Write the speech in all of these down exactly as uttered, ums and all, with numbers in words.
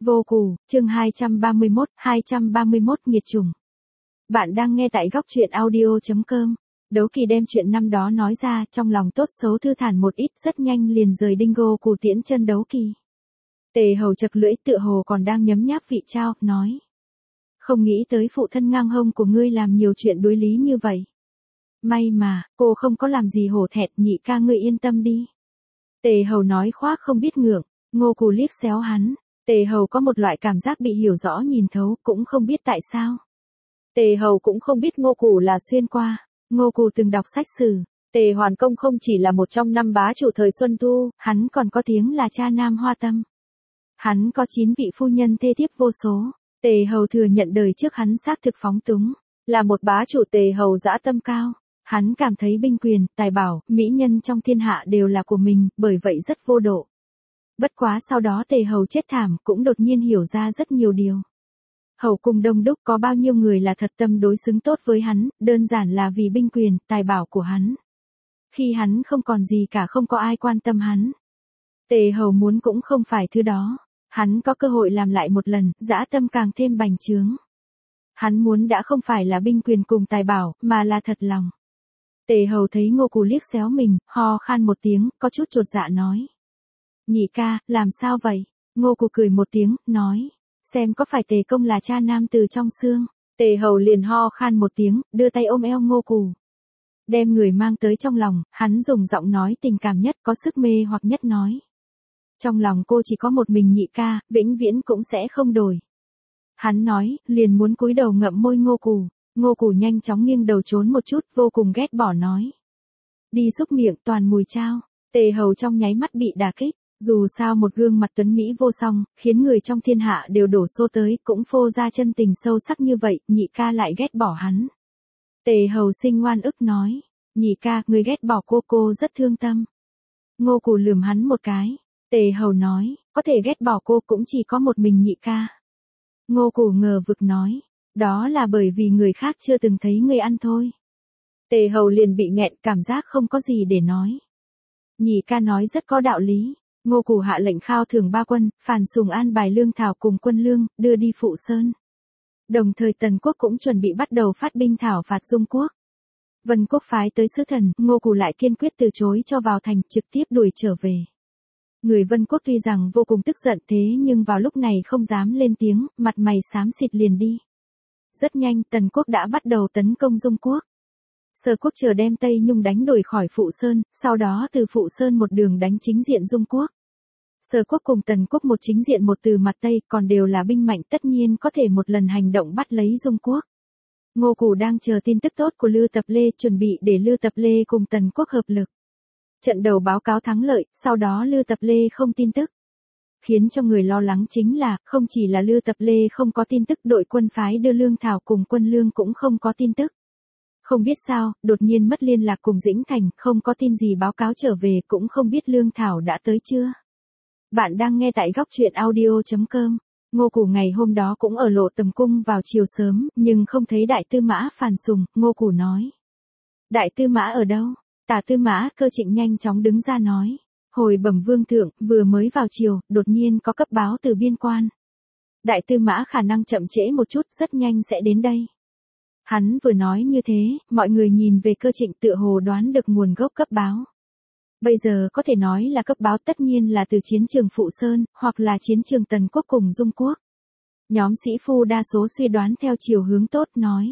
Vô Cù, chương hai trăm ba mươi mốt, hai trăm ba mươi mốt nghiệt chủng. Bạn đang nghe tại góc truyện audio chấm com. Đấu Kỳ đem chuyện năm đó nói ra, trong lòng tốt xấu thư thản một ít, rất nhanh liền rời Đinh-Ngô Cù tiễn chân Đấu Kỳ. Tề Hầu chật lưỡi tựa hồ còn đang nhấm nháp vị trao, nói. Không nghĩ tới phụ thân ngang hông của ngươi làm nhiều chuyện đối lý như vậy. May mà, cô không có làm gì hổ thẹn, nhị ca ngươi yên tâm đi. Tề Hầu nói khoác không biết ngượng, Ngô Cù liếc xéo hắn. Tề Hầu có một loại cảm giác bị hiểu rõ nhìn thấu, cũng không biết tại sao. Tề Hầu cũng không biết Ngô Cù là xuyên qua. Ngô Cù từng đọc sách sử. Tề Hoàn Công không chỉ là một trong năm bá chủ thời Xuân Thu, hắn còn có tiếng là cha nam hoa tâm. Hắn có chín vị phu nhân thê thiếp vô số. Tề Hầu thừa nhận đời trước hắn xác thực phóng túng, là một bá chủ. Tề Hầu dã tâm cao. Hắn cảm thấy binh quyền, tài bảo, mỹ nhân trong thiên hạ đều là của mình, bởi vậy rất vô độ. Bất quá sau đó Tề Hầu chết thảm, cũng đột nhiên hiểu ra rất nhiều điều. Hầu cung đông đúc, có bao nhiêu người là thật tâm đối xứng tốt với hắn, đơn giản là vì binh quyền, tài bảo của hắn. Khi hắn không còn gì cả, không có ai quan tâm hắn. Tề Hầu muốn cũng không phải thứ đó. Hắn có cơ hội làm lại một lần, dã tâm càng thêm bành trướng. Hắn muốn đã không phải là binh quyền cùng tài bảo, mà là thật lòng. Tề Hầu thấy Ngô Cù liếc xéo mình, ho khan một tiếng, có chút chột dạ nói. Nhị ca, làm sao vậy? Ngô Cù cười một tiếng, nói. Xem có phải Tề công là cha nam từ trong xương. Tề Hầu liền ho khan một tiếng, đưa tay ôm eo Ngô Cù. Đem người mang tới trong lòng, hắn dùng giọng nói tình cảm nhất, có sức mê hoặc nhất nói. Trong lòng cô chỉ có một mình nhị ca, vĩnh viễn cũng sẽ không đổi. Hắn nói, liền muốn cúi đầu ngậm môi Ngô Cù. Ngô Cù nhanh chóng nghiêng đầu trốn một chút, vô cùng ghét bỏ nói. Đi xúc miệng toàn mùi trao. Tề Hầu trong nháy mắt bị đả kích. Dù sao một gương mặt tuấn Mỹ vô song, khiến người trong thiên hạ đều đổ xô tới, cũng phô ra chân tình sâu sắc như vậy, nhị ca lại ghét bỏ hắn. Tề Hầu sinh ngoan ức nói. Nhị ca, người ghét bỏ cô cô rất thương tâm. Ngô Cù lườm hắn một cái. Tề Hầu nói, có thể ghét bỏ cô cũng chỉ có một mình nhị ca. Ngô Cù ngờ vực nói. Đó là bởi vì người khác chưa từng thấy người ăn thôi. Tề Hầu liền bị nghẹn, cảm giác không có gì để nói. Nhị ca nói rất có đạo lý. Ngô Cù hạ lệnh khao thưởng ba quân, Phàn Sùng an bài lương thảo cùng quân lương, đưa đi Phụ Sơn. Đồng thời Tần quốc cũng chuẩn bị bắt đầu phát binh thảo phạt Dung quốc. Vân quốc phái tới sứ thần, Ngô Cù lại kiên quyết từ chối cho vào thành, trực tiếp đuổi trở về. Người Vân quốc tuy rằng vô cùng tức giận thế nhưng vào lúc này không dám lên tiếng, mặt mày xám xịt liền đi. Rất nhanh Tần quốc đã bắt đầu tấn công Dung quốc. Sở quốc chờ đem Tây Nhung đánh đuổi khỏi Phụ Sơn, sau đó từ Phụ Sơn một đường đánh chính diện Dung quốc. Sở quốc cùng Tần quốc một chính diện một từ mặt Tây, còn đều là binh mạnh, tất nhiên có thể một lần hành động bắt lấy Dung quốc. Ngô Cù đang chờ tin tức tốt của Lư Tập Lê, chuẩn bị để Lư Tập Lê cùng Tần quốc hợp lực. Trận đầu báo cáo thắng lợi, sau đó Lư Tập Lê không tin tức. Khiến cho người lo lắng chính là, không chỉ là Lư Tập Lê không có tin tức, đội quân phái đưa lương thảo cùng quân lương cũng không có tin tức. Không biết sao, đột nhiên mất liên lạc cùng Dĩnh Thành, không có tin gì báo cáo trở về, cũng không biết lương thảo đã tới chưa. Bạn đang nghe tại góc truyện audio chấm com. Ngô Cù ngày hôm đó cũng ở Lộ Tầm cung vào chiều sớm, nhưng không thấy đại tư mã Phàn Sùng. Ngô Cù nói. Đại tư mã ở đâu? Tả tư mã Cơ Trịnh nhanh chóng đứng ra nói. Hồi bẩm vương thượng, vừa mới vào chiều, đột nhiên có cấp báo từ biên quan. Đại tư mã khả năng chậm trễ một chút, rất nhanh sẽ đến đây. Hắn vừa nói như thế, mọi người nhìn về Cơ Trịnh tựa hồ đoán được nguồn gốc cấp báo. Bây giờ có thể nói là cấp báo tất nhiên là từ chiến trường Phụ Sơn, hoặc là chiến trường Tần quốc cùng Dung quốc. Nhóm sĩ phu đa số suy đoán theo chiều hướng tốt nói.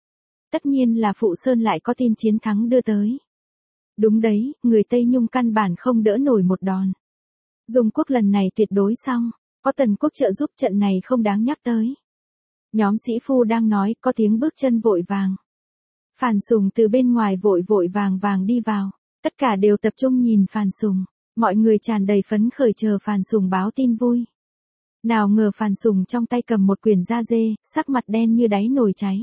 Tất nhiên là Phụ Sơn lại có tin chiến thắng đưa tới. Đúng đấy, người Tây Nhung căn bản không đỡ nổi một đòn. Dung quốc lần này tuyệt đối xong, có Tần quốc trợ giúp trận này không đáng nhắc tới. Nhóm sĩ phu đang nói, có tiếng bước chân vội vàng. Phàn Sùng từ bên ngoài vội vội vàng vàng đi vào. Tất cả đều tập trung nhìn Phàn Sùng. Mọi người tràn đầy phấn khởi chờ Phàn Sùng báo tin vui. Nào ngờ Phàn Sùng trong tay cầm một quyển da dê, sắc mặt đen như đáy nồi cháy.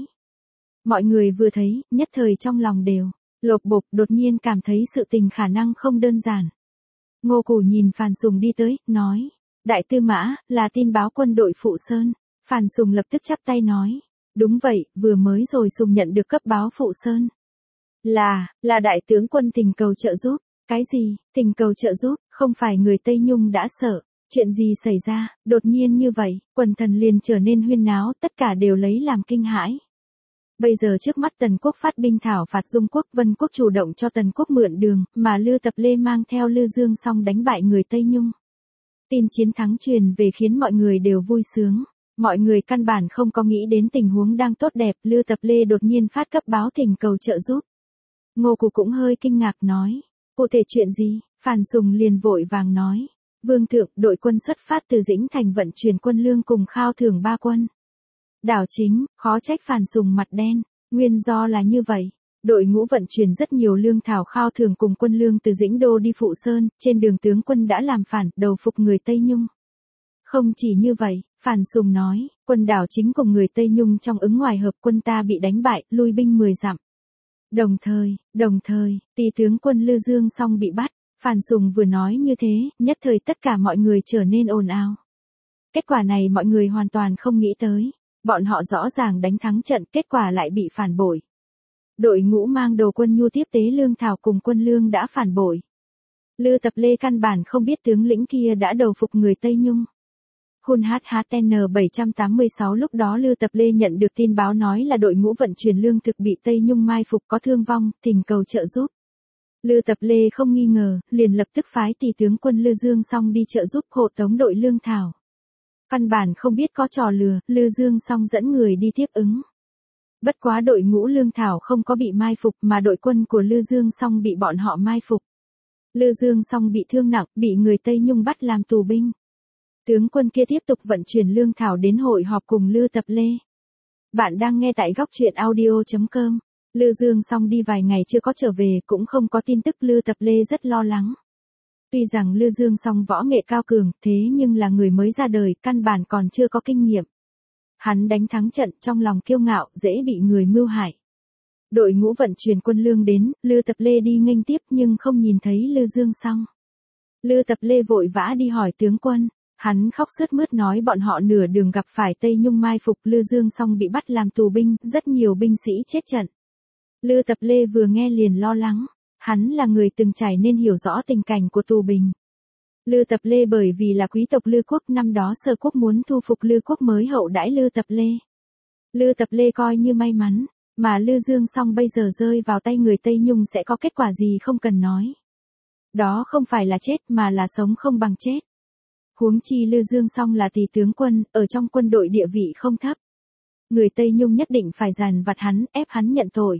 Mọi người vừa thấy, nhất thời trong lòng đều lột bột, đột nhiên cảm thấy sự tình khả năng không đơn giản. Ngô Cù nhìn Phàn Sùng đi tới, nói. Đại tư mã, là tin báo quân đội Phụ Sơn. Phàn Sùng lập tức chắp tay nói. Đúng vậy, vừa mới rồi Sùng nhận được cấp báo Phụ Sơn. Là, là đại tướng quân thỉnh cầu trợ giúp. Cái gì, thỉnh cầu trợ giúp, không phải người Tây Nhung đã sợ. Chuyện gì xảy ra, đột nhiên như vậy, quần thần liền trở nên huyên náo, tất cả đều lấy làm kinh hãi. Bây giờ trước mắt Tần quốc phát binh thảo phạt Dung quốc, Vân quốc chủ động cho Tần quốc mượn đường, mà Lư Tập Lê mang theo Lư Dương Song đánh bại người Tây Nhung. Tin chiến thắng truyền về khiến mọi người đều vui sướng. Mọi người căn bản không có nghĩ đến tình huống đang tốt đẹp, Lư Tập Lê đột nhiên phát cấp báo thỉnh cầu trợ giúp. Ngô Cù cũng hơi kinh ngạc nói, cụ thể chuyện gì? Phàn Sùng liền vội vàng nói, Vương thượng, đội quân xuất phát từ Dĩnh Thành vận chuyển quân lương cùng khao thưởng ba quân. Đảo chính, khó trách Phàn Sùng mặt đen, nguyên do là như vậy. Đội ngũ vận chuyển rất nhiều lương thảo khao thưởng cùng quân lương từ Dĩnh Đô đi Phụ Sơn, trên đường tướng quân đã làm phản, đầu phục người Tây Nhung. Không chỉ như vậy, Phàn Sùng nói, quân đảo chính cùng người Tây Nhung trong ứng ngoài hợp, quân ta bị đánh bại, lui binh mười dặm. Đồng thời, đồng thời, tỳ tướng quân Lư Dương Song bị bắt. Phàn Sùng vừa nói như thế, nhất thời tất cả mọi người trở nên ồn ào. Kết quả này mọi người hoàn toàn không nghĩ tới. Bọn họ rõ ràng đánh thắng trận, kết quả lại bị phản bội. Đội ngũ mang đồ quân nhu tiếp tế lương thảo cùng quân lương đã phản bội. Lư Tập Lê căn bản không biết tướng lĩnh kia đã đầu phục người Tây Nhung. Hun hát hát en bảy tám sáu lúc đó Lư Tập Lê nhận được tin báo nói là đội ngũ vận chuyển lương thực bị Tây Nhung mai phục có thương vong, thỉnh cầu trợ giúp. Lư Tập Lê không nghi ngờ, liền lập tức phái tỳ tướng quân Lư Dương Song đi trợ giúp hộ tống đội lương thảo. Căn bản không biết có trò lừa, Lư Dương Song dẫn người đi tiếp ứng. Bất quá đội ngũ lương thảo không có bị mai phục mà đội quân của Lư Dương Song bị bọn họ mai phục. Lư Dương Song bị thương nặng, bị người Tây Nhung bắt làm tù binh. Tướng quân kia tiếp tục vận chuyển lương thảo đến hội họp cùng Lư Tập Lê. Bạn đang nghe tại góc truyện audio chấm com. Lư Dương Song đi vài ngày chưa có trở về, cũng không có tin tức, Lư Tập Lê rất lo lắng. Tuy rằng Lư Dương Song võ nghệ cao cường, thế nhưng là người mới ra đời, căn bản còn chưa có kinh nghiệm. Hắn đánh thắng trận, trong lòng kiêu ngạo, dễ bị người mưu hại. Đội ngũ vận chuyển quân lương đến, Lư Tập Lê đi nghênh tiếp nhưng không nhìn thấy Lư Dương Song. Lư Tập Lê vội vã đi hỏi tướng quân, hắn khóc sướt mướt nói bọn họ nửa đường gặp phải Tây Nhung mai phục, Lư Dương Song bị bắt làm tù binh, rất nhiều binh sĩ chết trận. Lư Tập Lê vừa nghe liền lo lắng, hắn là người từng trải nên hiểu rõ tình cảnh của tù binh. Lư Tập Lê bởi vì là quý tộc Lư quốc, năm đó Sở quốc muốn thu phục Lư quốc mới hậu đãi Lư Tập Lê. Lư Tập Lê coi như may mắn, mà Lư Dương Song bây giờ rơi vào tay người Tây Nhung sẽ có kết quả gì không cần nói. Đó không phải là chết mà là sống không bằng chết. Huống chi Lư Dương Song là tỳ tướng quân, ở trong quân đội địa vị không thấp. Người Tây Nhung nhất định phải dằn vặt hắn, ép hắn nhận tội.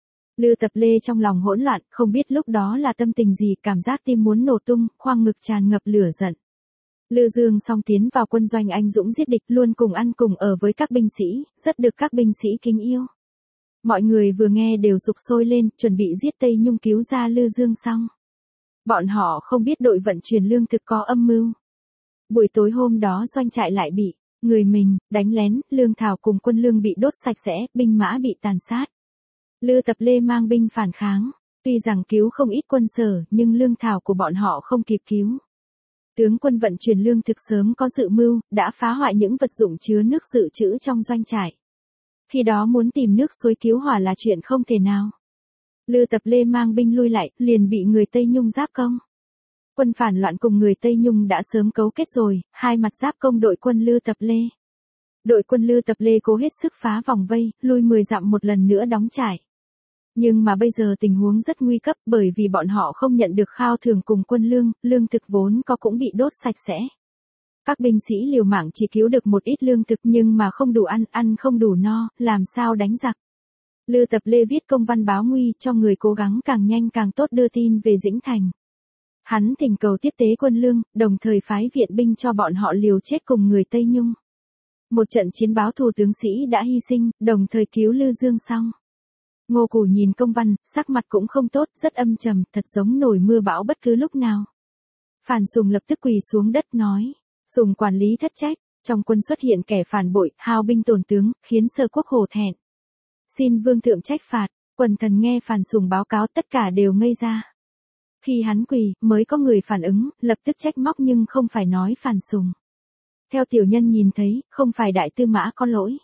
Lư Tập Lê trong lòng hỗn loạn, không biết lúc đó là tâm tình gì, cảm giác tim muốn nổ tung, khoang ngực tràn ngập lửa giận. Lư Dương Song tiến vào quân doanh anh dũng giết địch, luôn cùng ăn cùng ở với các binh sĩ, rất được các binh sĩ kính yêu. Mọi người vừa nghe đều sục sôi lên, chuẩn bị giết Tây Nhung cứu ra Lư Dương Song. Bọn họ không biết đội vận chuyển lương thực có âm mưu. Buổi tối hôm đó doanh trại lại bị người mình đánh lén, lương thảo cùng quân lương bị đốt sạch sẽ, binh mã bị tàn sát. Lư Tập Lê mang binh phản kháng, tuy rằng cứu không ít quân Sở, nhưng lương thảo của bọn họ không kịp cứu. Tướng quân vận chuyển lương thực sớm có dự mưu, đã phá hoại những vật dụng chứa nước dự trữ trong doanh trại. Khi đó muốn tìm nước suối cứu hỏa là chuyện không thể nào. Lư Tập Lê mang binh lui lại, liền bị người Tây Nhung giáp công. Quân phản loạn cùng người Tây Nhung đã sớm cấu kết rồi, hai mặt giáp công đội quân Lư Tập Lê. Đội quân Lư Tập Lê cố hết sức phá vòng vây, lui mười dặm một lần nữa đóng trại. Nhưng mà bây giờ tình huống rất nguy cấp, bởi vì bọn họ không nhận được khao thưởng cùng quân lương, lương thực vốn có cũng bị đốt sạch sẽ. Các binh sĩ liều mạng chỉ cứu được một ít lương thực nhưng mà không đủ ăn, ăn không đủ no, làm sao đánh giặc. Lư Tập Lê viết công văn báo nguy cho người cố gắng càng nhanh càng tốt đưa tin về Dĩnh Thành. Hắn thỉnh cầu tiếp tế quân lương, đồng thời phái viện binh cho bọn họ liều chết cùng người Tây Nhung. Một trận chiến báo thù tướng sĩ đã hy sinh, đồng thời cứu Lư Dương Song. Ngô Cù nhìn công văn, sắc mặt cũng không tốt, rất âm trầm, thật giống nổi mưa bão bất cứ lúc nào. Phàn Sùng lập tức quỳ xuống đất nói, Sùng quản lý thất trách, trong quân xuất hiện kẻ phản bội, hao binh tổn tướng, khiến Sở quốc hổ thẹn. Xin vương thượng trách phạt. Quần thần nghe Phàn Sùng báo cáo tất cả đều ngây ra. Khi hắn quỳ, mới có người phản ứng, lập tức trách móc nhưng không phải nói Phàn Sùng. Theo tiểu nhân nhìn thấy, không phải đại tư mã có lỗi.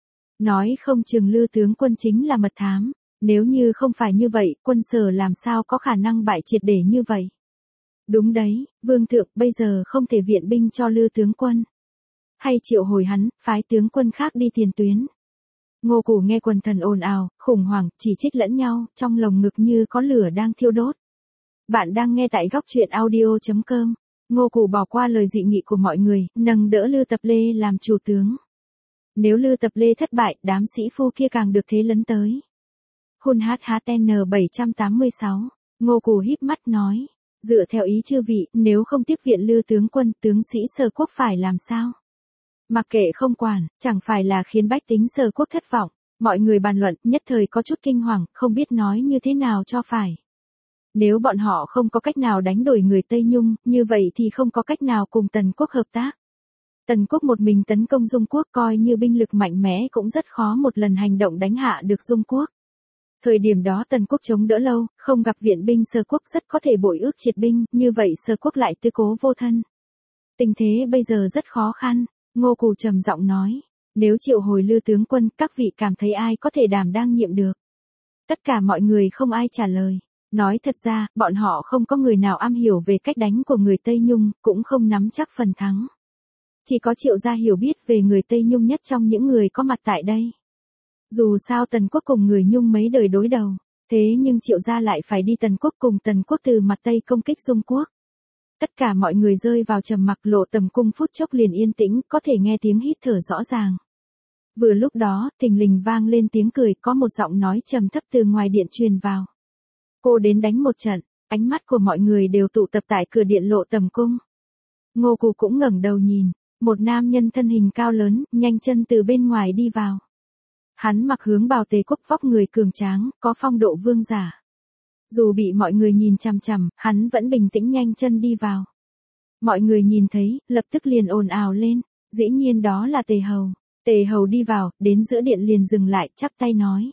Nói không chừng Lư tướng quân chính là mật thám, nếu như không phải như vậy, quân Sở làm sao có khả năng bại triệt để như vậy. Đúng đấy, vương thượng, bây giờ không thể viện binh cho Lư tướng quân. Hay triệu hồi hắn, phái tướng quân khác đi tiền tuyến. Ngô Cù nghe quần thần ồn ào, khủng hoảng, chỉ trích lẫn nhau, trong lồng ngực như có lửa đang thiêu đốt. Bạn đang nghe tại góc truyện audio chấm com. Ngô Cù bỏ qua lời dị nghị của mọi người, nâng đỡ Lư Tập Lê làm chủ tướng. Nếu Lư Tập Lê thất bại, đám sĩ phu kia càng được thế lấn tới. Hun hát hát en bảy tám sáu, Ngô Cù híp mắt nói, dựa theo ý chư vị, nếu không tiếp viện Lư tướng quân, tướng sĩ Sở Quốc phải làm sao? Mặc kệ không quản, chẳng phải là khiến bách tính Sở Quốc thất vọng. Mọi người bàn luận, nhất thời có chút kinh hoàng, không biết nói như thế nào cho phải. Nếu bọn họ không có cách nào đánh đổi người Tây Nhung, như vậy thì không có cách nào cùng Tần Quốc hợp tác. Tần Quốc một mình tấn công Dung Quốc coi như binh lực mạnh mẽ cũng rất khó một lần hành động đánh hạ được Dung Quốc. Thời điểm đó Tần Quốc chống đỡ lâu, không gặp viện binh Sở Quốc rất có thể bội ước triệt binh, như vậy Sở Quốc lại tư cố vô thân. Tình thế bây giờ rất khó khăn, Ngô Cù trầm giọng nói, nếu triệu hồi Lư tướng quân, các vị cảm thấy ai có thể đảm đang nhiệm được. Tất cả mọi người không ai trả lời. Nói thật ra, bọn họ không có người nào am hiểu về cách đánh của người Tây Nhung, cũng không nắm chắc phần thắng. Chỉ có Triệu gia hiểu biết về người Tây Nhung nhất trong những người có mặt tại đây. Dù sao Tần Quốc cùng người Nhung mấy đời đối đầu, thế nhưng Triệu gia lại phải đi Tần Quốc cùng Tần Quốc từ mặt Tây công kích Dung Quốc. Tất cả mọi người rơi vào trầm mặc, Lộ Tầm Cung phút chốc liền yên tĩnh, có thể nghe tiếng hít thở rõ ràng. Vừa lúc đó, thình lình vang lên tiếng cười, có một giọng nói trầm thấp từ ngoài điện truyền vào. Cô đến đánh một trận, ánh mắt của mọi người đều tụ tập tại cửa điện Lộ Tầm Cung. Ngô Cù cũng ngẩng đầu nhìn, một nam nhân thân hình cao lớn, nhanh chân từ bên ngoài đi vào. Hắn mặc hướng bào Tề Quốc, vóc người cường tráng, có phong độ vương giả. Dù bị mọi người nhìn chằm chằm, hắn vẫn bình tĩnh nhanh chân đi vào. Mọi người nhìn thấy, lập tức liền ồn ào lên, dĩ nhiên đó là Tề Hầu. Tề Hầu đi vào, đến giữa điện liền dừng lại, chắp tay nói.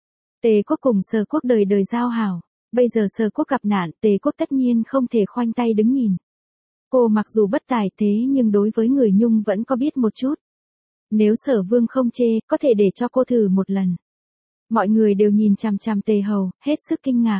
Tề Quốc cùng Sở Quốc đời đời giao hảo. Bây giờ Sở Quốc gặp nạn, Tề Quốc tất nhiên không thể khoanh tay đứng nhìn. Cô mặc dù bất tài thế nhưng đối với người Nhung vẫn có biết một chút. Nếu Sở Vương không chê, có thể để cho cô thử một lần. Mọi người đều nhìn chằm chằm Tề Hầu, hết sức kinh ngạc.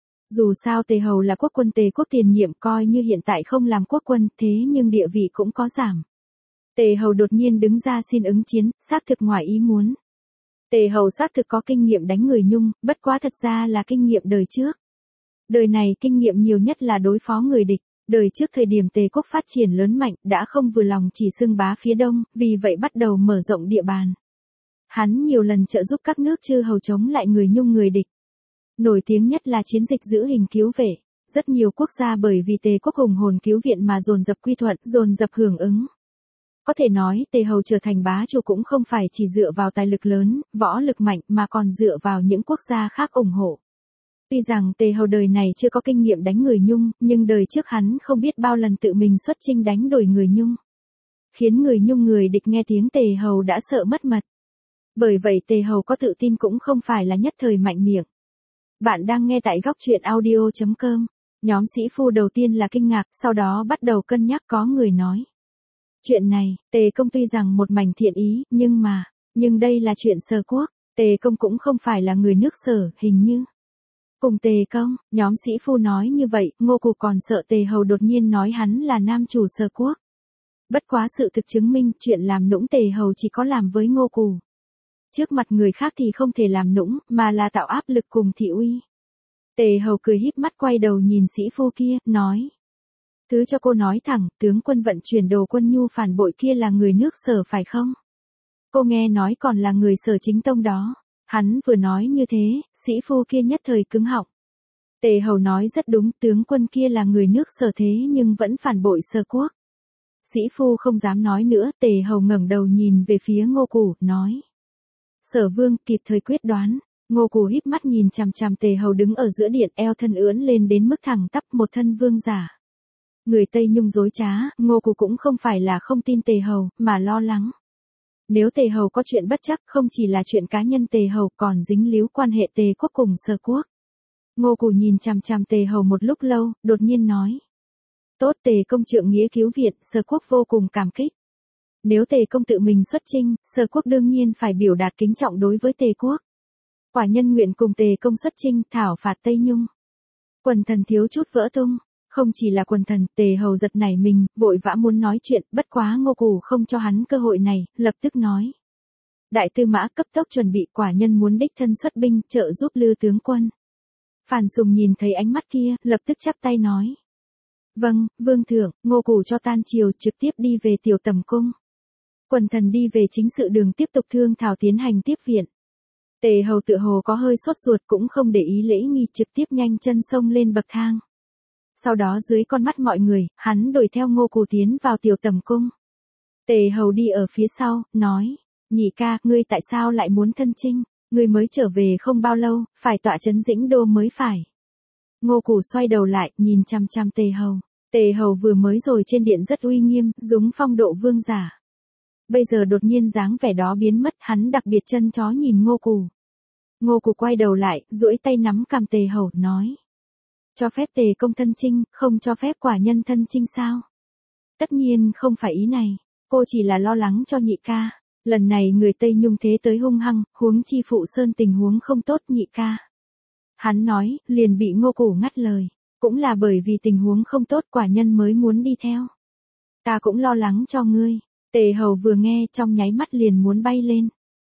Dù sao Tề Hầu là quốc quân Tề Quốc tiền nhiệm, coi như hiện tại không làm quốc quân, thế nhưng địa vị cũng có giảm. Tề Hầu đột nhiên đứng ra xin ứng chiến, xác thực ngoài ý muốn. Tề Hầu xác thực có kinh nghiệm đánh người Nhung, bất quá thật ra là kinh nghiệm đời trước. Đời này kinh nghiệm nhiều nhất là đối phó người địch. Đời trước thời điểm Tề Quốc phát triển lớn mạnh, đã không vừa lòng chỉ xưng bá phía đông, vì vậy bắt đầu mở rộng địa bàn. Hắn nhiều lần trợ giúp các nước chư hầu chống lại người Nhung người địch. Nổi tiếng nhất là chiến dịch giữ hình cứu vệ. Rất nhiều quốc gia bởi vì Tề Quốc hùng hồn cứu viện mà dồn dập quy thuận, dồn dập hưởng ứng. Có thể nói, Tề Hầu trở thành bá chủ cũng không phải chỉ dựa vào tài lực lớn, võ lực mạnh mà còn dựa vào những quốc gia khác ủng hộ. Tuy rằng Tề Hầu đời này chưa có kinh nghiệm đánh người Nhung, nhưng đời trước hắn không biết bao lần tự mình xuất chinh đánh đổi người Nhung. Khiến người Nhung người địch nghe tiếng Tề Hầu đã sợ mất mật. Bởi vậy Tề Hầu có tự tin cũng không phải là nhất thời mạnh miệng. Bạn đang nghe tại góc truyện audio chấm com. Nhóm sĩ phu đầu tiên là kinh ngạc, sau đó bắt đầu cân nhắc, có người nói. Chuyện này, Tề Công tuy rằng một mảnh thiện ý, nhưng mà, nhưng đây là chuyện Sở Quốc, Tề Công cũng không phải là người nước Sở, hình như. Cùng Tề Công, nhóm sĩ phu nói như vậy, Ngô Cù còn sợ Tề Hầu đột nhiên nói hắn là nam chủ Sở Quốc. Bất quá sự thực chứng minh, chuyện làm nũng Tề Hầu chỉ có làm với Ngô Cù. Trước mặt người khác thì không thể làm nũng, mà là tạo áp lực cùng thị uy. Tề Hầu cười híp mắt quay đầu nhìn sĩ phu kia, nói. Thứ cho cô nói thẳng, tướng quân vận chuyển đồ quân nhu phản bội kia là người nước Sở phải không? Cô nghe nói còn là người Sở chính tông đó. Hắn vừa nói như thế, sĩ phu kia nhất thời cứng họng. Tề Hầu nói rất đúng, tướng quân kia là người nước Sở thế nhưng vẫn phản bội Sở Quốc. Sĩ phu không dám nói nữa, Tề Hầu ngẩng đầu nhìn về phía Ngô Cù, nói. Sở Vương kịp thời quyết đoán. Ngô Cù híp mắt nhìn chằm chằm Tề Hầu đứng ở giữa điện, eo thân ưỡn lên đến mức thẳng tắp, một thân vương giả. Người Tây Nhung dối trá, Ngô Cù cũng không phải là không tin Tề Hầu, mà lo lắng. Nếu Tề Hầu có chuyện bất chắc, không chỉ là chuyện cá nhân Tề Hầu còn dính líu quan hệ Tề Quốc cùng Sở Quốc. Ngô Cù nhìn chằm chằm Tề Hầu một lúc lâu, đột nhiên nói. Tốt, Tề Công trượng nghĩa cứu viện, Sở Quốc vô cùng cảm kích. Nếu Tề Công tự mình xuất chinh, Sở Quốc đương nhiên phải biểu đạt kính trọng đối với Tề Quốc. Quả nhân nguyện cùng Tề Công xuất chinh, thảo phạt Tây Nhung. Quần thần thiếu chút vỡ tung. Không chỉ là quần thần, Tề Hầu giật nảy mình, vội vã muốn nói chuyện, bất quá Ngô Cù không cho hắn cơ hội này, lập tức nói. Đại tư mã cấp tốc chuẩn bị, quả nhân muốn đích thân xuất binh, trợ giúp Lư tướng quân. Phàn Sùng nhìn thấy ánh mắt kia, lập tức chắp tay nói. Vâng, vương thượng. Ngô Cù cho tan triều, trực tiếp đi về tiểu tầm cung. Quần thần đi về chính sự đường tiếp tục thương thảo tiến hành tiếp viện. Tề Hầu tự hồ có hơi sốt ruột, cũng không để ý lễ nghi, trực tiếp nhanh chân xông lên bậc thang. Sau đó dưới con mắt mọi người, hắn đuổi theo Ngô Cù tiến vào tiểu tầm cung. Tề Hầu đi ở phía sau, nói. Nhị ca, ngươi tại sao lại muốn thân chinh? Ngươi mới trở về không bao lâu, phải tọa trấn Dĩnh Đô mới phải. Ngô Cù xoay đầu lại, nhìn chăm chăm Tề Hầu. Tề Hầu vừa mới rồi trên điện rất uy nghiêm, giống phong độ vương giả. Bây giờ đột nhiên dáng vẻ đó biến mất, hắn đặc biệt chân chó nhìn Ngô Cù. Ngô Cù quay đầu lại, duỗi tay nắm cằm Tề Hầu, nói. Cho phép Tề công thân chinh, không cho phép quả nhân thân chinh sao? Tất nhiên không phải ý này, cô chỉ là lo lắng cho nhị ca. Lần này người Tây Nhung thế tới hung hăng, huống chi Phụ Sơn tình huống không tốt nhị ca. Hắn nói, liền bị Ngô Cù ngắt lời. Cũng là bởi vì tình huống không tốt quả nhân mới muốn đi theo. Ta cũng lo lắng cho ngươi. Tề Hầu vừa nghe trong nháy mắt liền muốn bay lên.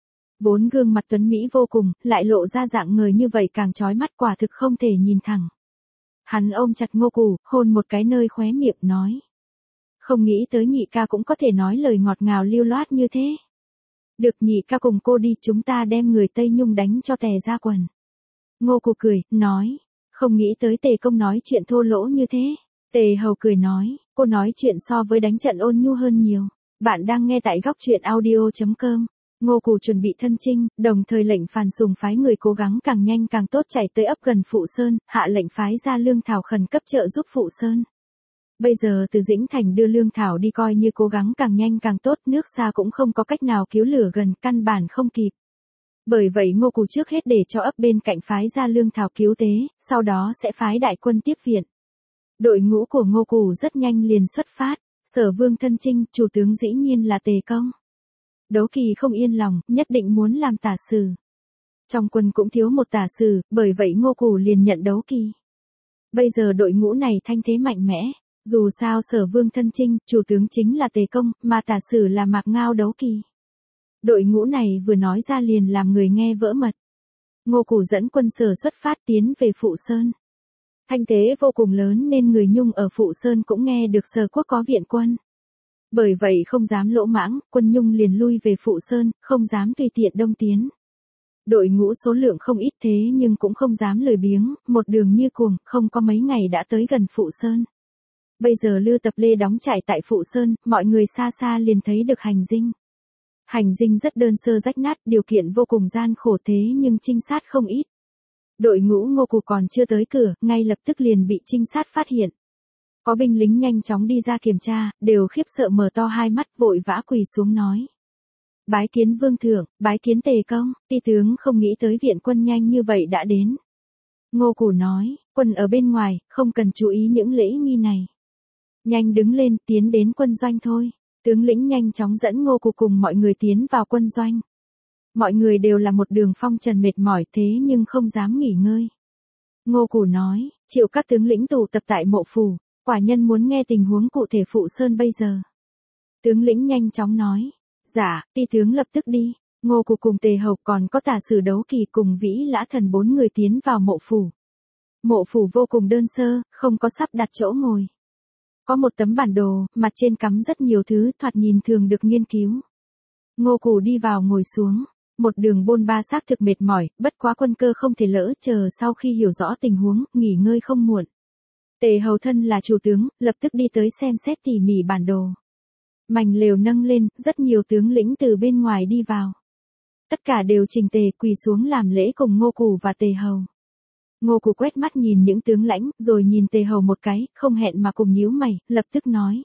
Bốn gương mặt tuấn Mỹ vô cùng, lại lộ ra dạng người như vậy càng chói mắt, quả thực không thể nhìn thẳng. Hắn ôm chặt Ngô Cù, hôn một cái nơi khóe miệng, nói. Không nghĩ tới nhị ca cũng có thể nói lời ngọt ngào lưu loát như thế. Được, nhị ca cùng cô đi, chúng ta đem người Tây Nhung đánh cho tè ra quần. Ngô Cù cười, nói. Không nghĩ tới Tề công nói chuyện thô lỗ như thế. Tề Hầu cười nói, cô nói chuyện so với đánh trận ôn nhu hơn nhiều. Bạn đang nghe tại góc truyện audio chấm com. Ngô Cù chuẩn bị thân chinh, đồng thời lệnh Phàn Sùng phái người cố gắng càng nhanh càng tốt chạy tới ấp gần Phụ Sơn, hạ lệnh phái ra lương thảo khẩn cấp trợ giúp Phụ Sơn. Bây giờ từ Dĩnh Thành đưa lương thảo đi coi như cố gắng càng nhanh càng tốt, nước xa cũng không có cách nào cứu lửa gần, căn bản không kịp. Bởi vậy Ngô Cù trước hết để cho ấp bên cạnh phái ra lương thảo cứu tế, sau đó sẽ phái đại quân tiếp viện. Đội ngũ của Ngô Cù rất nhanh liền xuất phát, Sở Vương thân chinh, chủ tướng dĩ nhiên là Tề công. Đấu Kỳ không yên lòng, nhất định muốn làm tả sử. Trong quân cũng thiếu một tả sử, bởi vậy Ngô Cù liền nhận Đấu Kỳ. Bây giờ đội ngũ này thanh thế mạnh mẽ, dù sao Sở Vương thân chinh, chủ tướng chính là Tề công, mà tả sử là Mạc Ngao Đấu Kỳ. Đội ngũ này vừa nói ra liền làm người nghe vỡ mật. Ngô Cù dẫn quân Sở xuất phát tiến về Phụ Sơn. Thanh thế vô cùng lớn nên người Nhung ở Phụ Sơn cũng nghe được Sở quốc có viện quân. Bởi vậy không dám lỗ mãng, quân Nhung liền lui về Phụ Sơn, không dám tùy tiện đông tiến. Đội ngũ số lượng không ít thế nhưng cũng không dám lười biếng, một đường như cuồng, không có mấy ngày đã tới gần Phụ Sơn. Bây giờ Lư Tập Lê đóng trại tại Phụ Sơn, mọi người xa xa liền thấy được hành dinh. Hành dinh rất đơn sơ rách nát, điều kiện vô cùng gian khổ thế nhưng trinh sát không ít. Đội ngũ Ngô Cù còn chưa tới cửa, ngay lập tức liền bị trinh sát phát hiện. Có binh lính nhanh chóng đi ra kiểm tra, đều khiếp sợ mở to hai mắt, vội vã quỳ xuống nói. Bái kiến vương thượng, bái kiến Tề công, ti tướng không nghĩ tới viện quân nhanh như vậy đã đến. Ngô Cù nói, quân ở bên ngoài, không cần chú ý những lễ nghi này. Nhanh đứng lên, tiến đến quân doanh thôi. Tướng lĩnh nhanh chóng dẫn Ngô Cù cùng mọi người tiến vào quân doanh. Mọi người đều là một đường phong trần mệt mỏi thế nhưng không dám nghỉ ngơi. Ngô Cù nói, triệu các tướng lĩnh tụ tập tại mộ phủ, quả nhân muốn nghe tình huống cụ thể Phụ Sơn bây giờ. Tướng lĩnh nhanh chóng nói, dạ, ti tướng lập tức đi. Ngô Cù cùng Tề Hầu còn có tả sử Đấu Kỳ cùng Vĩ Lã Thần bốn người tiến vào mộ phủ. Mộ phủ vô cùng đơn sơ, không có sắp đặt chỗ ngồi. Có một tấm bản đồ, mặt trên cắm rất nhiều thứ thoạt nhìn thường được nghiên cứu. Ngô Cù đi vào ngồi xuống, một đường bôn ba xác thực mệt mỏi, bất quá quân cơ không thể lỡ, chờ sau khi hiểu rõ tình huống, nghỉ ngơi không muộn. Tề Hầu thân là chủ tướng, lập tức đi tới xem xét tỉ mỉ bản đồ. Mảnh lều nâng lên, rất nhiều tướng lĩnh từ bên ngoài đi vào. Tất cả đều chỉnh tề quỳ xuống làm lễ cùng Ngô Cù và Tề Hầu. Ngô Cù quét mắt nhìn những tướng lãnh, rồi nhìn Tề Hầu một cái, không hẹn mà cùng nhíu mày, lập tức nói.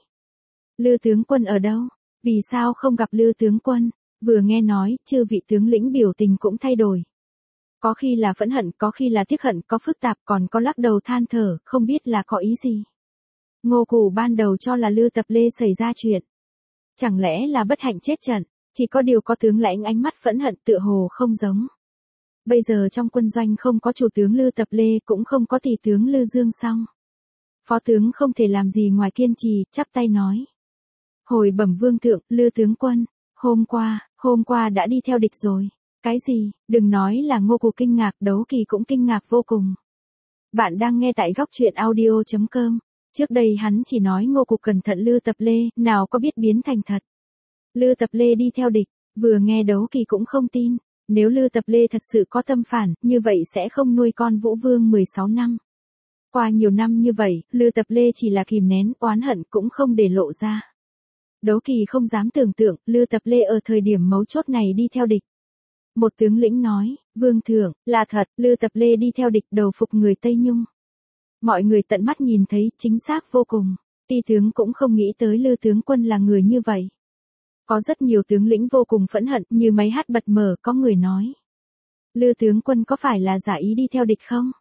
Lư tướng quân ở đâu? Vì sao không gặp Lư tướng quân? Vừa nghe nói, chư vị tướng lĩnh biểu tình cũng thay đổi. Có khi là phẫn hận, có khi là tiếc hận, có phức tạp, còn có lắc đầu than thở, không biết là có ý gì. Ngô Cù ban đầu cho là Lư Tập Lê xảy ra chuyện. Chẳng lẽ là bất hạnh chết trận, chỉ có điều có tướng lãnh ánh mắt phẫn hận tựa hồ không giống. Bây giờ trong quân doanh không có chủ tướng Lư Tập Lê, cũng không có tỷ tướng Lư Dương Song. Phó tướng không thể làm gì ngoài kiên trì, chắp tay nói. Hồi bẩm vương thượng, Lư tướng quân, hôm qua, hôm qua đã đi theo địch rồi. Cái gì, đừng nói là Ngô Cù kinh ngạc, Đấu Kỳ cũng kinh ngạc vô cùng. Bạn đang nghe tại góc truyện audio chấm com. Trước đây hắn chỉ nói Ngô Cù cẩn thận Lư Tập Lê, nào có biết biến thành thật. Lư Tập Lê đi theo địch, vừa nghe Đấu Kỳ cũng không tin. Nếu Lư Tập Lê thật sự có tâm phản, như vậy sẽ không nuôi con Vũ Vương mười sáu năm. Qua nhiều năm như vậy, Lư Tập Lê chỉ là kìm nén, oán hận cũng không để lộ ra. Đấu Kỳ không dám tưởng tượng, Lư Tập Lê ở thời điểm mấu chốt này đi theo địch. Một tướng lĩnh nói, vương thượng, là thật, Lư Tập Lê đi theo địch đầu phục người Tây Nhung. Mọi người tận mắt nhìn thấy, chính xác vô cùng. Ti tướng cũng không nghĩ tới Lư tướng quân là người như vậy. Có rất nhiều tướng lĩnh vô cùng phẫn hận, như máy hát bật mở, có người nói. Lư tướng quân có phải là giả ý đi theo địch không?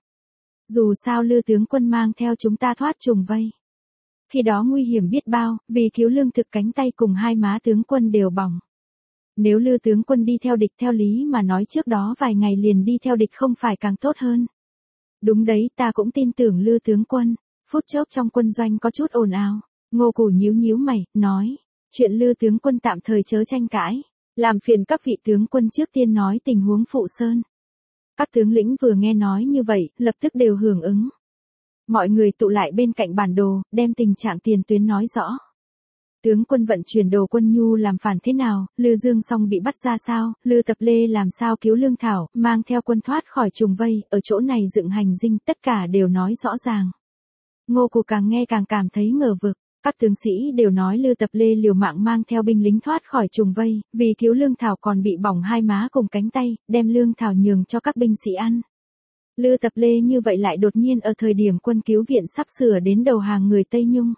Dù sao Lư tướng quân mang theo chúng ta thoát trùng vây. Khi đó nguy hiểm biết bao, vì cứu lương thực cánh tay cùng hai má tướng quân đều bỏng. Nếu Lư tướng quân đi theo địch theo lý mà nói trước đó vài ngày liền đi theo địch không phải càng tốt hơn. Đúng đấy, ta cũng tin tưởng Lư tướng quân. Phút chốc trong quân doanh có chút ồn ào. Ngô Cù nhíu nhíu mày, nói. Chuyện Lư tướng quân tạm thời chớ tranh cãi. Làm phiền các vị tướng quân trước tiên nói tình huống Phụ Sơn. Các tướng lĩnh vừa nghe nói như vậy, lập tức đều hưởng ứng. Mọi người tụ lại bên cạnh bản đồ, đem tình trạng tiền tuyến nói rõ. Tướng quân vận chuyển đồ quân nhu làm phản thế nào, Lư Dương Song bị bắt ra sao, Lư Tập Lê làm sao cứu Lương Thảo, mang theo quân thoát khỏi trùng vây, ở chỗ này dựng hành dinh, tất cả đều nói rõ ràng. Ngô Cù càng nghe càng cảm thấy ngờ vực, các tướng sĩ đều nói Lư Tập Lê liều mạng mang theo binh lính thoát khỏi trùng vây, vì cứu Lương Thảo còn bị bỏng hai má cùng cánh tay, đem Lương Thảo nhường cho các binh sĩ ăn. Lư Tập Lê như vậy lại đột nhiên ở thời điểm quân cứu viện sắp sửa đến đầu hàng người Tây Nhung.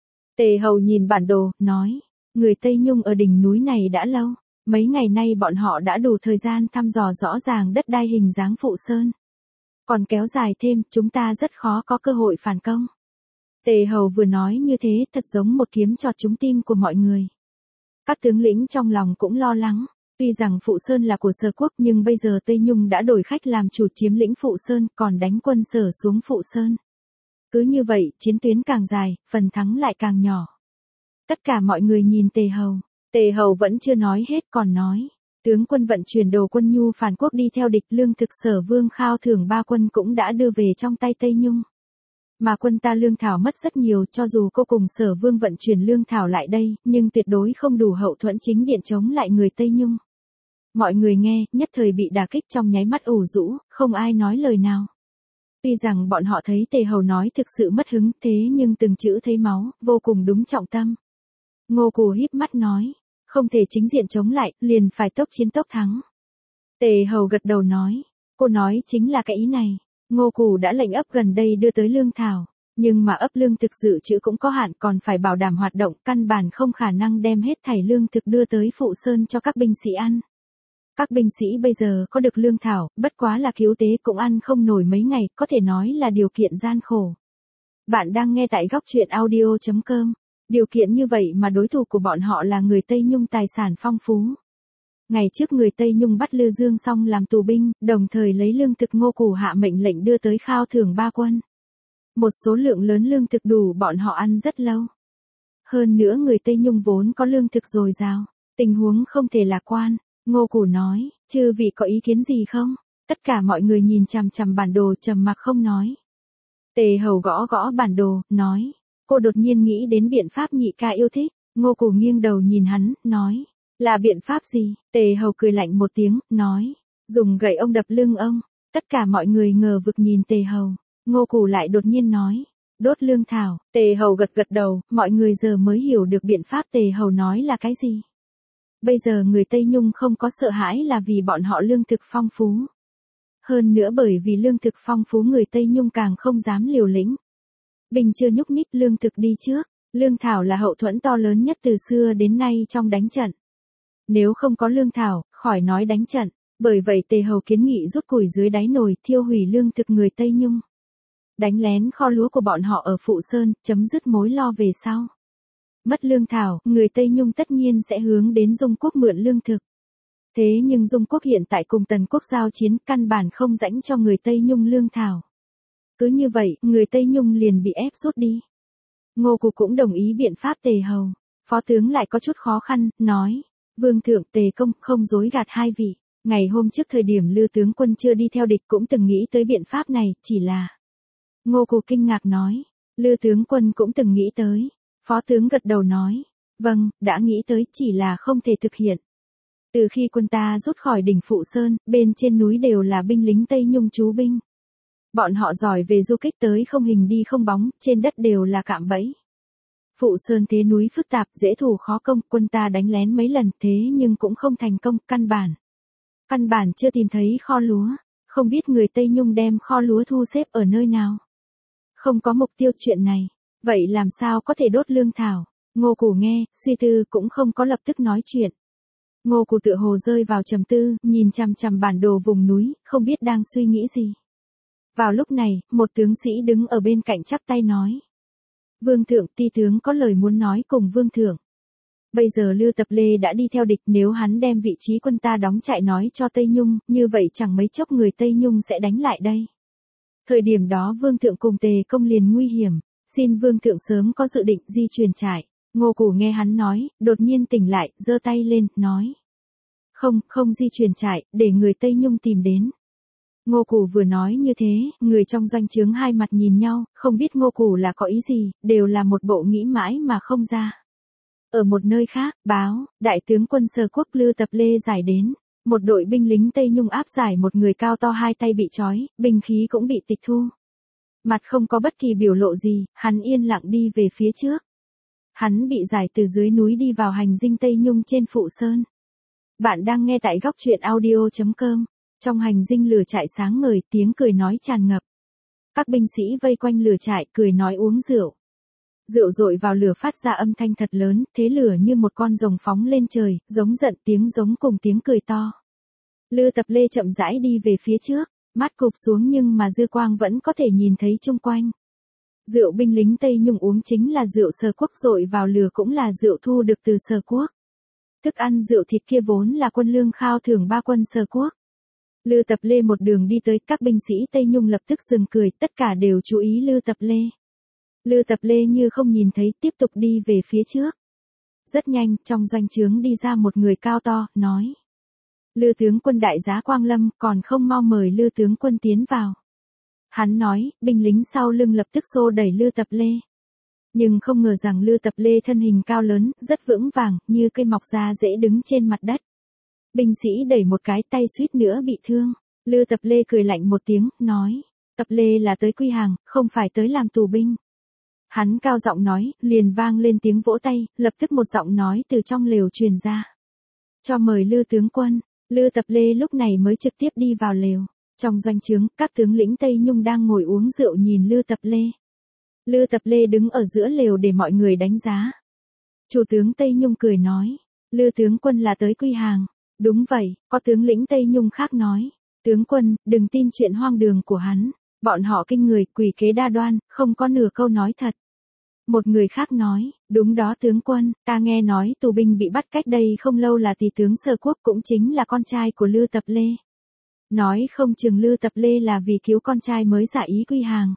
Tề Hầu nhìn bản đồ, nói, người Tây Nhung ở đỉnh núi này đã lâu, mấy ngày nay bọn họ đã đủ thời gian thăm dò rõ ràng đất đai hình dáng Phụ Sơn. Còn kéo dài thêm, chúng ta rất khó có cơ hội phản công. Tề Hầu vừa nói như thế thật giống một kiếm chọt trúng tim của mọi người. Các tướng lĩnh trong lòng cũng lo lắng, tuy rằng Phụ Sơn là của Sở Quốc nhưng bây giờ Tây Nhung đã đổi khách làm chủ chiếm lĩnh Phụ Sơn còn đánh quân Sở xuống Phụ Sơn. Cứ như vậy, chiến tuyến càng dài, phần thắng lại càng nhỏ. Tất cả mọi người nhìn Tề Hầu. Tề Hầu vẫn chưa nói hết còn nói. Tướng quân vận chuyển đồ quân nhu phản quốc đi theo địch lương thực Sở Vương khao thưởng ba quân cũng đã đưa về trong tay Tây Nhung. Mà quân ta lương thảo mất rất nhiều cho dù cô cùng Sở Vương vận chuyển lương thảo lại đây, nhưng tuyệt đối không đủ hậu thuẫn chính điện chống lại người Tây Nhung. Mọi người nghe, nhất thời bị đả kích trong nháy mắt ủ rũ, không ai nói lời nào. Tuy rằng bọn họ thấy Tề Hầu nói thực sự mất hứng thế nhưng từng chữ thấy máu, vô cùng đúng trọng tâm. Ngô Cù híp mắt nói, không thể chính diện chống lại, liền phải tốc chiến tốc thắng. Tề Hầu gật đầu nói, cô nói chính là cái ý này. Ngô Cù đã lệnh ấp gần đây đưa tới lương thảo, nhưng mà ấp lương thực dự trữ cũng có hạn còn phải bảo đảm hoạt động, căn bản không khả năng đem hết thảy lương thực đưa tới Phụ Sơn cho các binh sĩ ăn. Các binh sĩ bây giờ có được lương thảo, bất quá là cứu tế cũng ăn không nổi mấy ngày, có thể nói là điều kiện gian khổ. Bạn đang nghe tại góc truyện audio chấm com. Điều kiện như vậy mà đối thủ của bọn họ là người Tây Nhung tài sản phong phú. Ngày trước người Tây Nhung bắt Lư Dương Song làm tù binh, đồng thời lấy lương thực Ngô Cù hạ mệnh lệnh đưa tới khao thưởng ba quân. Một số lượng lớn lương thực đủ bọn họ ăn rất lâu. Hơn nữa người Tây Nhung vốn có lương thực dồi dào, tình huống không thể lạc quan. Ngô Cù nói, chư vị có ý kiến gì không? Tất cả mọi người nhìn chằm chằm bản đồ trầm mặc không nói. Tề Hầu gõ gõ bản đồ, nói, cô đột nhiên nghĩ đến biện pháp nhị ca yêu thích. Ngô Cù nghiêng đầu nhìn hắn, nói, là biện pháp gì? Tề Hầu cười lạnh một tiếng, nói, dùng gậy ông đập lưng ông. Tất cả mọi người ngờ vực nhìn Tề Hầu. Ngô Cù lại đột nhiên nói, đốt lương thảo. Tề Hầu gật gật đầu, mọi người giờ mới hiểu được biện pháp Tề Hầu nói là cái gì. Bây giờ người Tây Nhung không có sợ hãi là vì bọn họ lương thực phong phú. Hơn nữa bởi vì lương thực phong phú người Tây Nhung càng không dám liều lĩnh. Bình chưa nhúc nhích lương thực đi trước, lương thảo là hậu thuẫn to lớn nhất từ xưa đến nay trong đánh trận. Nếu không có lương thảo, khỏi nói đánh trận, bởi vậy Tề Hầu kiến nghị rút củi dưới đáy nồi thiêu hủy lương thực người Tây Nhung. Đánh lén kho lúa của bọn họ ở Phụ Sơn, chấm dứt mối lo về sau. Mất lương thảo, người Tây Nhung tất nhiên sẽ hướng đến Dung Quốc mượn lương thực. Thế nhưng Dung Quốc hiện tại cùng Tần Quốc giao chiến căn bản không rãnh cho người Tây Nhung lương thảo. Cứ như vậy, người Tây Nhung liền bị ép rút đi. Ngô Cục cũng đồng ý biện pháp Tề Hầu. Phó tướng lại có chút khó khăn, nói. Vương thượng Tề công không dối gạt hai vị. Ngày hôm trước thời điểm Lư tướng quân chưa đi theo địch cũng từng nghĩ tới biện pháp này, chỉ là. Ngô Cục kinh ngạc nói. Lư tướng quân cũng từng nghĩ tới. Phó tướng gật đầu nói. Vâng, đã nghĩ tới, chỉ là không thể thực hiện. Từ khi quân ta rút khỏi đỉnh Phụ Sơn, bên trên núi đều là binh lính Tây Nhung trú binh. Bọn họ giỏi về du kích tới không hình đi không bóng, trên đất đều là cạm bẫy. Phụ Sơn thế núi phức tạp, dễ thủ khó công, quân ta đánh lén mấy lần thế nhưng cũng không thành công, căn bản. Căn bản chưa tìm thấy kho lúa, không biết người Tây Nhung đem kho lúa thu xếp ở nơi nào. Không có mục tiêu chuyện này, vậy làm sao có thể đốt lương thảo? Ngô Củ nghe, suy tư cũng không có lập tức nói chuyện. Ngô Củ tựa hồ rơi vào trầm tư, nhìn chằm chằm bản đồ vùng núi, không biết đang suy nghĩ gì. Vào lúc này, một tướng sĩ đứng ở bên cạnh chắp tay nói. Vương thượng, ti tướng có lời muốn nói cùng vương thượng. Bây giờ Lư Tập Lê đã đi theo địch, nếu hắn đem vị trí quân ta đóng trại nói cho Tây Nhung, như vậy chẳng mấy chốc người Tây Nhung sẽ đánh lại đây. Thời điểm đó vương thượng cùng Tề công liền nguy hiểm, xin vương thượng sớm có dự định di chuyển trại. Ngô Củ nghe hắn nói, đột nhiên tỉnh lại, giơ tay lên, nói. Không, không di chuyển trại, để người Tây Nhung tìm đến. Ngô Củ vừa nói như thế, người trong doanh trướng hai mặt nhìn nhau, không biết Ngô Củ là có ý gì, đều là một bộ nghĩ mãi mà không ra. Ở một nơi khác, báo, đại tướng quân Sở Quốc Lư Tập Lê giải đến, một đội binh lính Tây Nhung áp giải một người cao to hai tay bị trói, binh khí cũng bị tịch thu. Mặt không có bất kỳ biểu lộ gì, hắn yên lặng đi về phía trước. Hắn bị giải từ dưới núi đi vào hành dinh Tây Nhung trên Phụ Sơn. Bạn đang nghe tại góc truyện audio chấm com. Trong hành dinh lửa trại sáng ngời, tiếng cười nói tràn ngập. Các binh sĩ vây quanh lửa trại cười nói uống rượu. Rượu dội vào lửa phát ra âm thanh thật lớn, thế lửa như một con rồng phóng lên trời, giống giận tiếng giống cùng tiếng cười to. Lư Tập Lê chậm rãi đi về phía trước, mắt cụp xuống nhưng mà dư quang vẫn có thể nhìn thấy chung quanh. Rượu binh lính Tây Nhung uống chính là rượu Sở Quốc, dội vào lửa cũng là rượu thu được từ Sở Quốc. Thức ăn rượu thịt kia vốn là quân lương khao thưởng ba quân Sở Quốc. Lư Tập Lê một đường đi tới, các binh sĩ Tây Nhung lập tức dừng cười, tất cả đều chú ý Lư Tập Lê. Lư Tập Lê như không nhìn thấy, tiếp tục đi về phía trước. Rất nhanh, trong doanh trướng đi ra một người cao to, nói. Lư tướng quân đại giá Quang Lâm, còn không mau mời Lư tướng quân tiến vào. Hắn nói, binh lính sau lưng lập tức xô đẩy Lư Tập Lê. Nhưng không ngờ rằng Lư Tập Lê thân hình cao lớn, rất vững vàng, như cây mọc ra dễ đứng trên mặt đất. Binh sĩ đẩy một cái, tay suýt nữa bị thương. Lư Tập Lê cười lạnh một tiếng, nói. Tập Lê là tới quy hàng, không phải tới làm tù binh. Hắn cao giọng nói, liền vang lên tiếng vỗ tay, lập tức một giọng nói từ trong lều truyền ra. Cho mời Lư tướng quân. Lư Tập Lê lúc này mới trực tiếp đi vào lều. Trong doanh trướng, các tướng lĩnh Tây Nhung đang ngồi uống rượu nhìn Lư Tập Lê. Lư Tập Lê đứng ở giữa lều để mọi người đánh giá. Chủ tướng Tây Nhung cười nói. Lư tướng quân là tới quy hàng. Đúng vậy, có tướng lĩnh Tây Nhung khác nói. Tướng quân, đừng tin chuyện hoang đường của hắn. Bọn họ kinh người, quỷ kế đa đoan, không có nửa câu nói thật. Một người khác nói, đúng đó tướng quân, ta nghe nói tù binh bị bắt cách đây không lâu là tỷ tướng Sở Quốc, cũng chính là con trai của Lư Tập Lê. Nói không chừng Lư Tập Lê là vì cứu con trai mới giả ý quy hàng.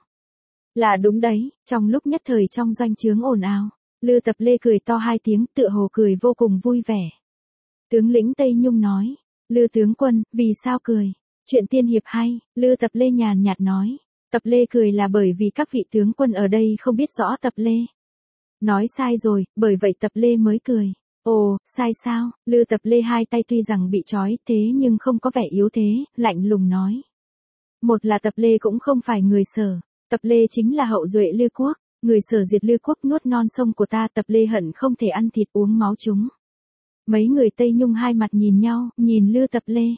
Là đúng đấy, trong lúc nhất thời trong doanh trướng ồn ào, Lư Tập Lê cười to hai tiếng, tựa hồ cười vô cùng vui vẻ. Tướng lĩnh Tây Nhung nói, Lư tướng quân, vì sao cười? Chuyện tiên hiệp hay, Lư Tập Lê nhàn nhạt nói. Tập Lê cười là bởi vì các vị tướng quân ở đây không biết rõ Tập Lê. Nói sai rồi, bởi vậy Tập Lê mới cười. Ồ, sai sao? Lư Tập Lê hai tay tuy rằng bị trói thế nhưng không có vẻ yếu thế, lạnh lùng nói. Một là Tập Lê cũng không phải người Sở. Tập Lê chính là hậu duệ Lư quốc. Người Sở diệt Lư quốc nuốt non sông của ta, Tập Lê hận không thể ăn thịt uống máu chúng. Mấy người Tây Nhung hai mặt nhìn nhau, nhìn Lư Tập Lê.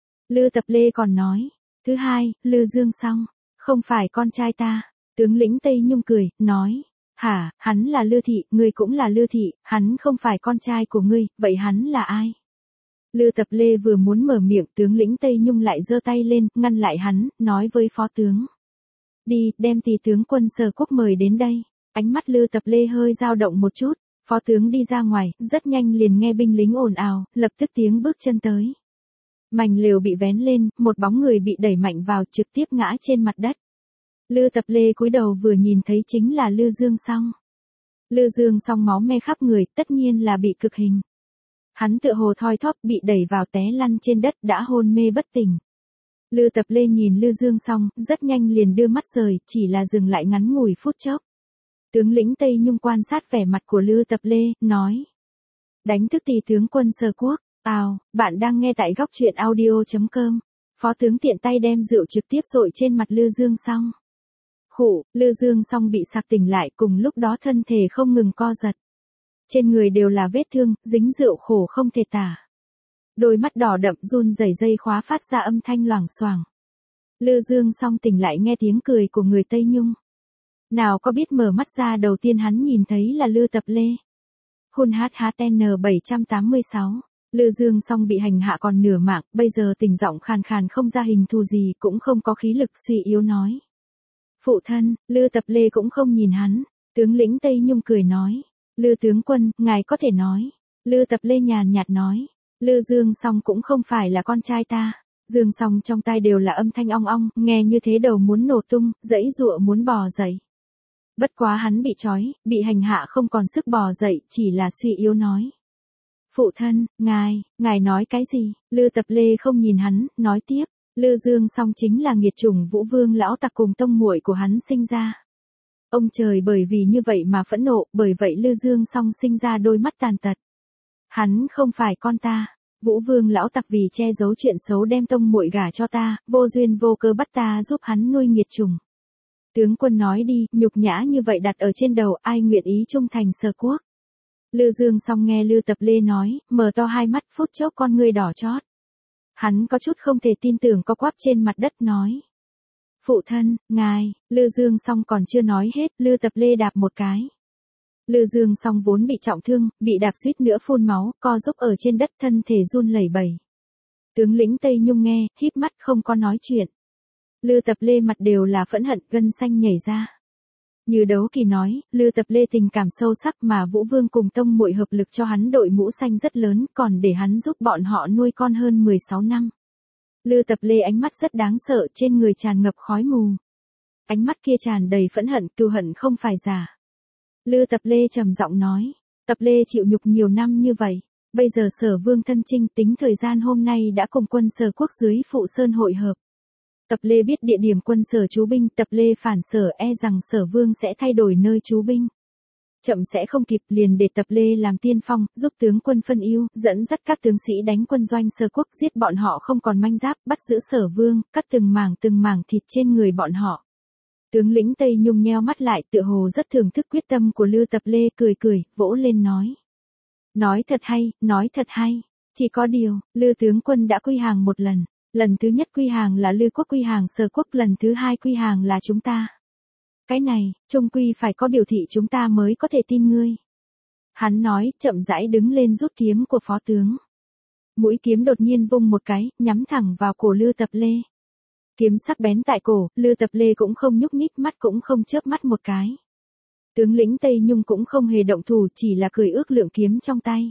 Lư Tập Lê còn nói. Thứ hai, Lư Dương Song. Không phải con trai ta. Tướng lĩnh Tây Nhung cười, nói. Hả, hắn là Lư Thị, ngươi cũng là Lư Thị, hắn không phải con trai của ngươi, vậy hắn là ai? Lư Tập Lê vừa muốn mở miệng, tướng lĩnh Tây Nhung lại giơ tay lên, ngăn lại hắn, nói với phó tướng. Đi, đem tỷ tướng quân Sở Quốc mời đến đây. Ánh mắt Lư Tập Lê hơi dao động một chút, phó tướng đi ra ngoài, rất nhanh liền nghe binh lính ồn ào, lập tức tiếng bước chân tới. Mảnh lều bị vén lên, một bóng người bị đẩy mạnh vào, trực tiếp ngã trên mặt đất. Lư Tập Lê cúi đầu vừa nhìn thấy chính là Lư Dương Song. Lư Dương Song máu me khắp người, tất nhiên là bị cực hình. Hắn tựa hồ thoi thóp bị đẩy vào té lăn trên đất đã hôn mê bất tỉnh. Lư Tập Lê nhìn Lư Dương Song, rất nhanh liền đưa mắt rời, chỉ là dừng lại ngắn ngủi phút chốc. Tướng lĩnh Tây Nhung quan sát vẻ mặt của Lư Tập Lê, nói. Đánh thức Tỳ tướng quân Sở Quốc. Ào, bạn đang nghe tại góc truyện audio chấm com. Phó tướng tiện tay đem rượu trực tiếp dội trên mặt Lư Dương Song. Khụ, Lư Dương Song bị sặc tỉnh lại, cùng lúc đó thân thể không ngừng co giật. Trên người đều là vết thương, dính rượu khổ không thể tả. Đôi mắt đỏ đậm run rẩy dây khóa phát ra âm thanh loảng xoảng. Lư Dương Song tỉnh lại nghe tiếng cười của người Tây Nhung. Nào có biết mở mắt ra đầu tiên hắn nhìn thấy là Lư Tập Lê. Hun hát hát en bảy tám sáu. Lư Dương Song bị hành hạ còn nửa mạng, bây giờ tỉnh giọng khàn khàn không ra hình thù gì, cũng không có khí lực, suy yếu nói. Phụ thân, Lư Tập Lê cũng không nhìn hắn. Tướng lĩnh Tây Nhung cười nói. Lư tướng quân, ngài có thể nói. Lư Tập Lê nhàn nhạt nói. Lư Dương Song cũng không phải là con trai ta. Dương Song trong tai đều là âm thanh ong ong, nghe như thế đầu muốn nổ tung, dãy dụa muốn bò dậy. Bất quá hắn bị trói, bị hành hạ không còn sức bò dậy, chỉ là suy yếu nói. Phụ thân, ngài, ngài nói cái gì? Lư Tập Lê không nhìn hắn, nói tiếp. Lư Dương Song chính là nghiệt chủng Vũ Vương lão tặc cùng tông muội của hắn sinh ra. Ông trời bởi vì như vậy mà phẫn nộ, bởi vậy Lư Dương Song sinh ra đôi mắt tàn tật. Hắn không phải con ta. Vũ Vương lão tặc vì che giấu chuyện xấu đem tông muội gả cho ta, vô duyên vô cớ bắt ta giúp hắn nuôi nghiệt chủng. Tướng quân nói đi, nhục nhã như vậy đặt ở trên đầu, ai nguyện ý trung thành Sở Quốc. Lư Dương Song nghe Lư Tập Lê nói, mở to hai mắt, phút chốc con ngươi đỏ chót. Hắn có chút không thể tin tưởng, co quắp trên mặt đất nói. Phụ thân, ngài, Lư Dương Song còn chưa nói hết, Lư Tập Lê đạp một cái. Lư Dương Song vốn bị trọng thương, bị đạp suýt nữa phun máu, co giúp ở trên đất, thân thể run lẩy bẩy. Tướng lĩnh Tây Nhung nghe, híp mắt không có nói chuyện. Lư Tập Lê mặt đều là phẫn hận, gân xanh nhảy ra. Như Đấu Kỳ nói, Lư Tập Lê tình cảm sâu sắc mà Vũ Vương cùng tông muội hợp lực cho hắn đội mũ xanh rất lớn, còn để hắn giúp bọn họ nuôi con hơn mười sáu năm. Lư Tập Lê ánh mắt rất đáng sợ, trên người tràn ngập khói mù. Ánh mắt kia tràn đầy phẫn hận, cừu hận không phải giả. Lư Tập Lê trầm giọng nói, Tập Lê chịu nhục nhiều năm như vậy, bây giờ Sở Vương thân chinh, tính thời gian hôm nay đã cùng quân Sở Quốc dưới Phụ Sơn hội hợp. Tập Lê biết địa điểm quân Sở trú binh, Tập Lê phản Sở e rằng Sở Vương sẽ thay đổi nơi trú binh. Chậm sẽ không kịp, liền để Tập Lê làm tiên phong, giúp tướng quân phân ưu, dẫn dắt các tướng sĩ đánh quân doanh Sở Quốc, giết bọn họ không còn manh giáp, bắt giữ Sở Vương, cắt từng mảng từng mảng thịt trên người bọn họ. Tướng lĩnh Tây Nhung nheo mắt lại, tựa hồ rất thưởng thức quyết tâm của Lư Tập Lê, cười cười, vỗ lên nói. Nói thật hay, nói thật hay. Chỉ có điều, Lư tướng quân đã quy hàng một lần. Lần thứ nhất quy hàng là Lư quốc quy hàng Sở Quốc, lần thứ hai quy hàng là chúng ta. Cái này, trung quy phải có biểu thị chúng ta mới có thể tin ngươi. Hắn nói, chậm rãi đứng lên rút kiếm của phó tướng. Mũi kiếm đột nhiên vung một cái, nhắm thẳng vào cổ Lư Tập Lê. Kiếm sắc bén tại cổ, Lư Tập Lê cũng không nhúc nhích, mắt cũng không chớp mắt một cái. Tướng lĩnh Tây Nhung cũng không hề động thủ, chỉ là cười ước lượng kiếm trong tay.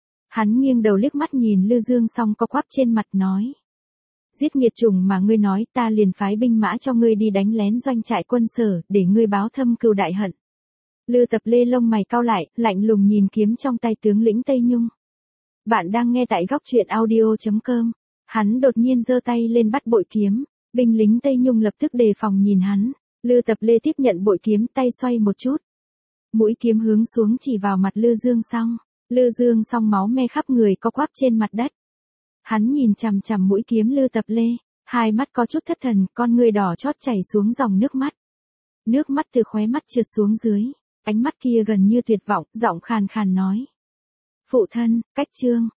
Hắn nghiêng đầu liếc mắt nhìn Lư Dương Song co quắp trên mặt nói. Giết nghiệt chủng mà ngươi nói, ta liền phái binh mã cho ngươi đi đánh lén doanh trại quân Sở, để ngươi báo thâm cừu đại hận. Lư Tập Lê lông mày cau lại, lạnh lùng nhìn kiếm trong tay tướng lĩnh Tây Nhung. Bạn đang nghe tại góc truyện audio chấm com. Hắn đột nhiên giơ tay lên bắt bội kiếm, binh lính Tây Nhung lập tức đề phòng nhìn hắn. Lư Tập Lê tiếp nhận bội kiếm, tay xoay một chút. Mũi kiếm hướng xuống chỉ vào mặt Lư Dương Song. Lư Dương Song máu me khắp người, co quắp trên mặt đất. Hắn nhìn chằm chằm mũi kiếm Lư Tập Lê, hai mắt có chút thất thần, con ngươi đỏ chót chảy xuống dòng nước mắt. Nước mắt từ khóe mắt trượt xuống dưới, ánh mắt kia gần như tuyệt vọng, giọng khàn khàn nói. Phụ thân, cách trương,